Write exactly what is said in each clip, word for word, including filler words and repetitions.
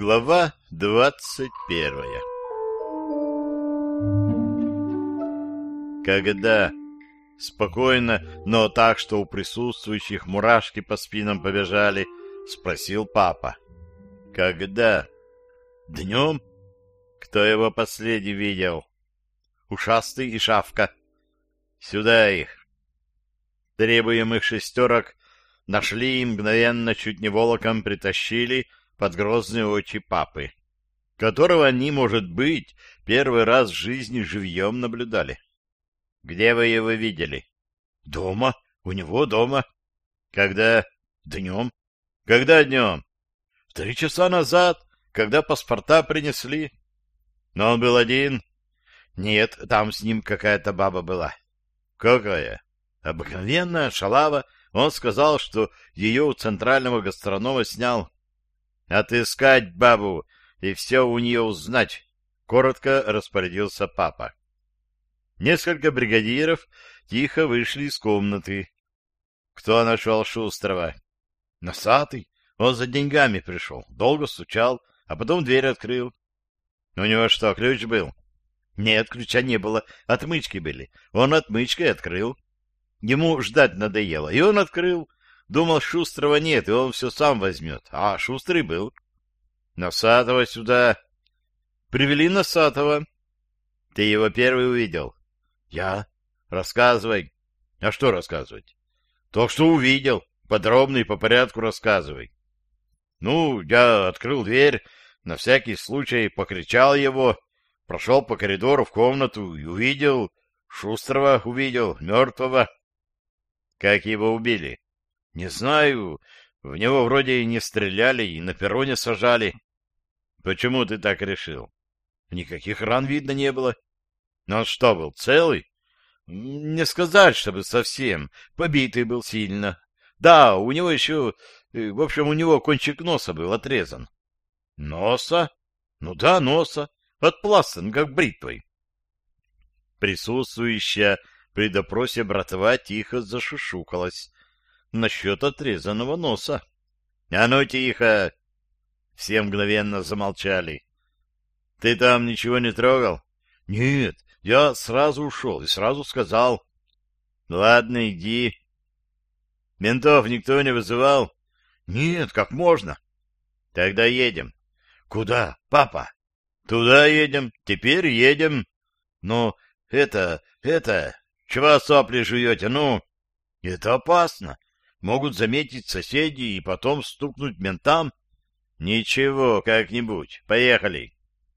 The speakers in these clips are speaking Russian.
Глава двадцать первая. Когда? Спокойно, но так, что у присутствующих мурашки по спинам побежали, спросил папа. Когда? Днем? Кто его последний видел? Ушастый и Шавка. Сюда их. Требуемых шестерок нашли и мгновенно чуть не волоком притащили под грозные очи папы, которого они, может быть, первый раз в жизни живьем наблюдали. — Где вы его видели? — Дома. У него дома. — Когда? — Днем. — Когда днем? — Три часа назад, когда паспорта принесли. — Но он был один? — Нет, там с ним какая-то баба была. — Какая? — Обыкновенная, шалава. Он сказал, что ее у центрального гастронома снял. — Отыскать бабу и все у нее узнать, — коротко распорядился папа. Несколько бригадиров тихо вышли из комнаты. Кто нашел Шустрого? — Носатый. Он за деньгами пришел. Долго стучал, а потом дверь открыл. — У него что, ключ был? — Нет, ключа не было. Отмычки были. Он отмычкой открыл. Ему ждать надоело, и он открыл. Думал, Шустрого нет, и он все сам возьмет. А Шустрый был. Носатого сюда. Привели Носатого. Ты его первый увидел? Я. Рассказывай. А что рассказывать? То, что увидел. Подробно и по порядку рассказывай. Ну, я открыл дверь, на всякий случай покричал его, прошел по коридору в комнату и увидел... Шустрого увидел, мертвого. Как его убили? Не знаю. В него вроде и не стреляли, и на перроне сажали. Почему ты так решил? Никаких ран видно не было. Но он что, был целый? Не сказать, чтобы совсем. Побитый был сильно. Да, у него еще... В общем, у него кончик носа был отрезан. Носа? Ну да, носа. Отпластан, как бритвой. Присутствующая при допросе братва тихо зашушукалась насчет отрезанного носа. — А ну тихо! Все мгновенно замолчали. — Ты там ничего не трогал? — Нет, я сразу ушел и сразу сказал. — Ладно, иди. — Ментов никто не вызывал? — Нет, как можно? — Тогда едем. — Куда, папа? — Туда едем, теперь едем. Но это, это... Чего сопли жуете, ну? Это опасно. Могут заметить соседи и потом стукнуть ментам. Ничего, как-нибудь. Поехали.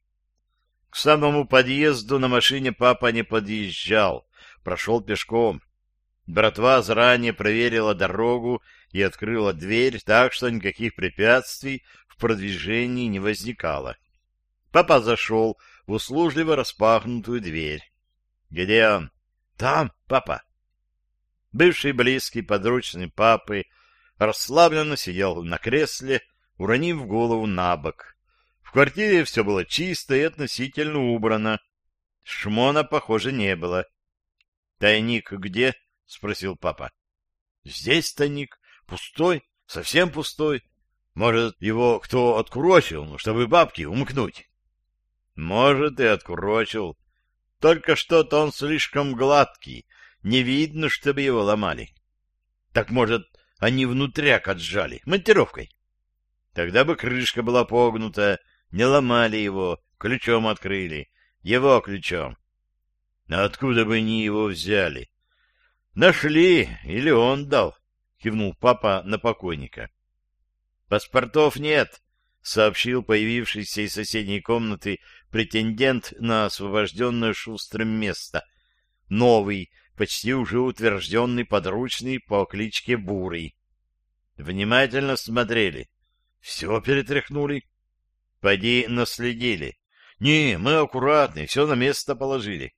К самому подъезду на машине папа не подъезжал. Прошел пешком. Братва заранее проверила дорогу и открыла дверь, так что никаких препятствий в продвижении не возникало. Папа зашел в услужливо распахнутую дверь. Где он? Там, папа. Бывший близкий подручный папы расслабленно сидел на кресле, уронив голову на бок. В квартире все было чисто и относительно убрано. Шмона, похоже, не было. — Тайник где? — спросил папа. — Здесь тайник. Пустой, совсем пустой. Может, его кто откурочил, чтобы бабки умкнуть? — Может, и откурочил. Только что-то он слишком гладкий, не видно, чтобы его ломали. Так, может, они внутряк отжали, монтировкой? Тогда бы крышка была погнута, не ломали его, ключом открыли, его ключом. А откуда бы они его взяли? Нашли, или он дал, кивнул папа на покойника. Паспортов нет, сообщил появившийся из соседней комнаты претендент на освобожденное Шустрым место. Новый, почти уже утвержденный подручный по кличке Бурый. Внимательно смотрели. Все перетряхнули. Поди наследили. Не, мы аккуратны, все на место положили.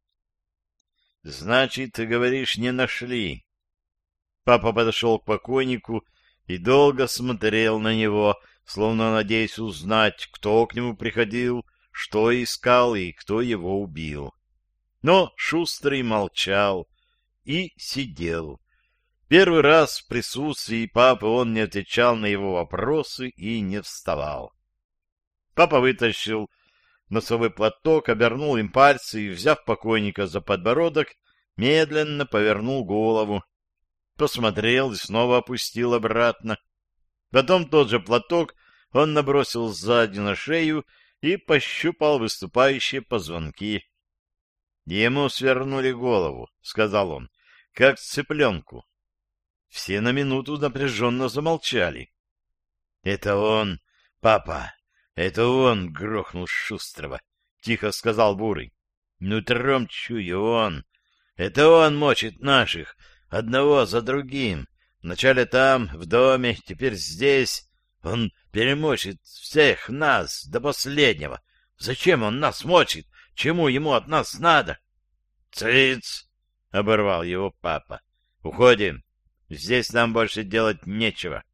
Значит, ты говоришь, не нашли. Папа подошел к покойнику и долго смотрел на него, словно надеясь узнать, кто к нему приходил, что искал и кто его убил. Но Шустрый молчал и сидел. Первый раз в присутствии папы он не отвечал на его вопросы и не вставал. Папа вытащил носовой платок, обернул им пальцы и, взяв покойника за подбородок, медленно повернул голову, посмотрел и снова опустил обратно. Потом тот же платок он набросил сзади на шею и пощупал выступающие позвонки. — Ему свернули голову, — сказал он, — как цыпленку. Все на минуту напряженно замолчали. — Это он, папа, это он грохнул Шустрого, — тихо сказал Бурый. — Нутром чую он. Это он мочит наших, одного за другим. Вначале там, в доме, теперь здесь. Он перемочит всех нас до последнего. Зачем он нас мочит? Чему ему от нас надо? — Цыц! — оборвал его папа. — Уходим. Здесь нам больше делать нечего.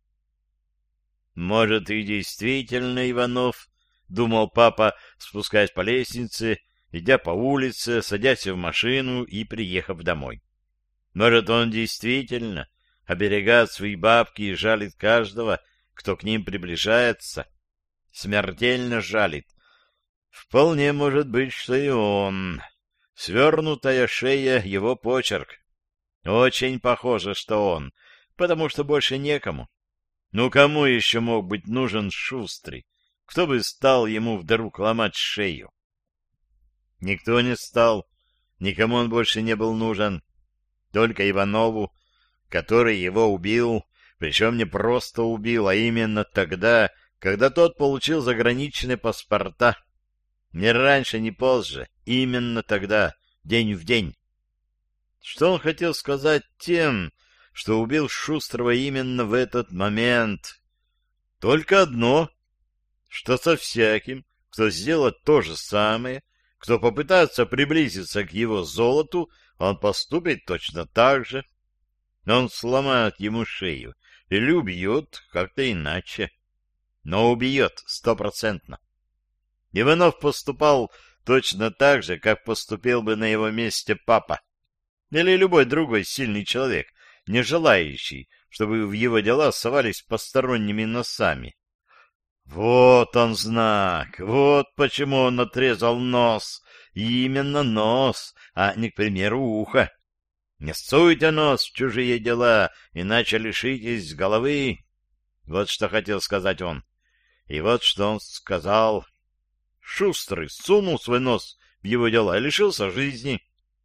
— Может, и действительно Иванов, — думал папа, спускаясь по лестнице, идя по улице, садясь в машину и приехав домой. Может, он действительно оберегает свои бабки и жалит каждого, кто к ним приближается. Смертельно жалит. Вполне может быть, что и он. Свернутая шея — его почерк. Очень похоже, что он, потому что больше некому. Ну, кому еще мог быть нужен Шустрый? Кто бы стал ему вдруг ломать шею? Никто не стал. Никому он больше не был нужен. Только Иванову, который его убил, причем не просто убил, а именно тогда, когда тот получил заграничные паспорта. Ни раньше, ни позже, именно тогда, день в день. Что он хотел сказать тем, что убил Шустрого именно в этот момент? Только одно, что со всяким, кто сделает то же самое, кто попытается приблизиться к его золоту, он поступит точно так же. Он сломает ему шею или убьет как-то иначе. Но убьет стопроцентно. Иванов поступал точно так же, как поступил бы на его месте папа или любой другой сильный человек, не желающий, чтобы в его дела совались посторонними носами. Вот он знак, вот почему он отрезал нос, и именно нос, а не, к примеру, ухо. Не суйте нос в чужие дела, иначе лишитесь головы. Вот что хотел сказать он. И вот что он сказал. Шустрый сунул свой нос в его дела и лишился жизни.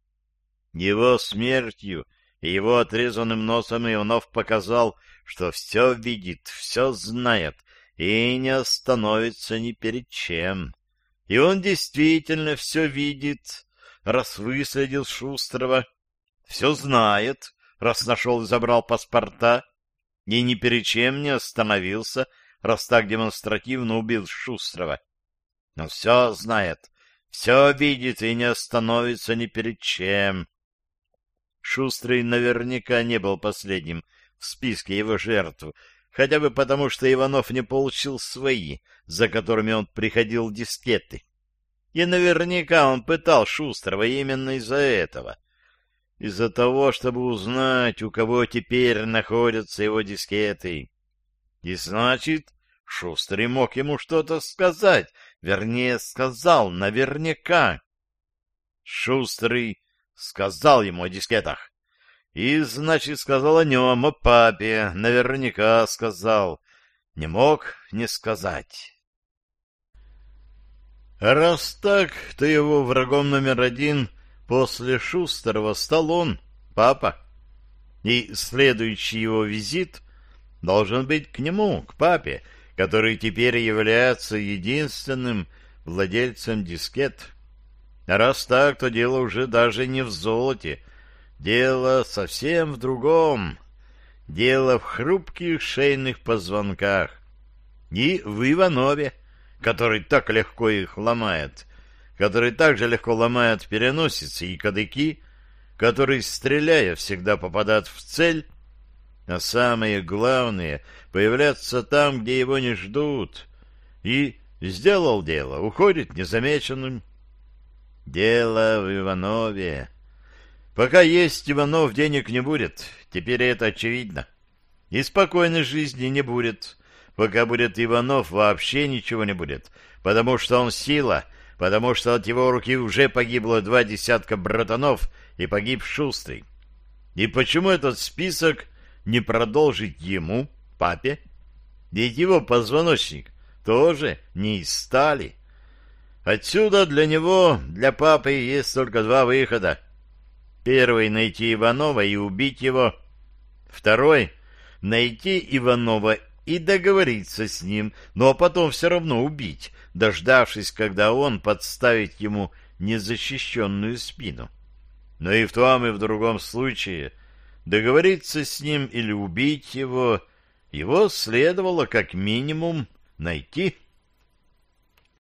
Его смертью и его отрезанным носом Иванов показал, что все видит, все знает и не остановится ни перед чем. И он действительно все видит, раз выследил Шустрого, все знает, раз нашел и забрал паспорта, и ни перед чем не остановился, раз так демонстративно убил Шустрого. Но все знает, все видит и не остановится ни перед чем. Шустрый наверняка не был последним в списке его жертв, хотя бы потому, что Иванов не получил свои, за которыми он приходил дискеты. И наверняка он пытал Шустрого именно из-за этого. Из-за того, чтобы узнать, у кого теперь находятся его дискеты. И значит, Шустрый мог ему что-то сказать, вернее, сказал наверняка. Шустрый сказал ему о дискетах. И, значит, сказал о нем, о папе, наверняка сказал. Не мог не сказать. А раз так, то его врагом номер один после Шустрого стал он, папа. И следующий его визит должен быть к нему, к папе, который теперь является единственным владельцем дискет. А раз так, то дело уже даже не в золоте. Дело совсем в другом. Дело в хрупких шейных позвонках. И в Иванове, который так легко их ломает, который так же легко ломает переносицы и кадыки, который, стреляя, всегда попадает в цель, а самое главное — появляться там, где его не ждут. И сделал дело, уходит незамеченным. Дело в Иванове. Пока есть Иванов, денег не будет, теперь это очевидно. И спокойной жизни не будет, Пока будет Иванов, вообще ничего не будет, потому что он сила, потому что от его руки уже погибло два десятка братанов и погиб Шустрый. И почему этот список не продолжить ему, папе? Ведь его позвоночник тоже не из стали. Отсюда для него, для папы, есть только два выхода. Первый — найти Иванова и убить его. Второй — найти Иванова и договориться с ним, но потом все равно убить, дождавшись, когда он подставит ему незащищенную спину. Но и в том, и в другом случае договориться с ним или убить его, его следовало как минимум найти.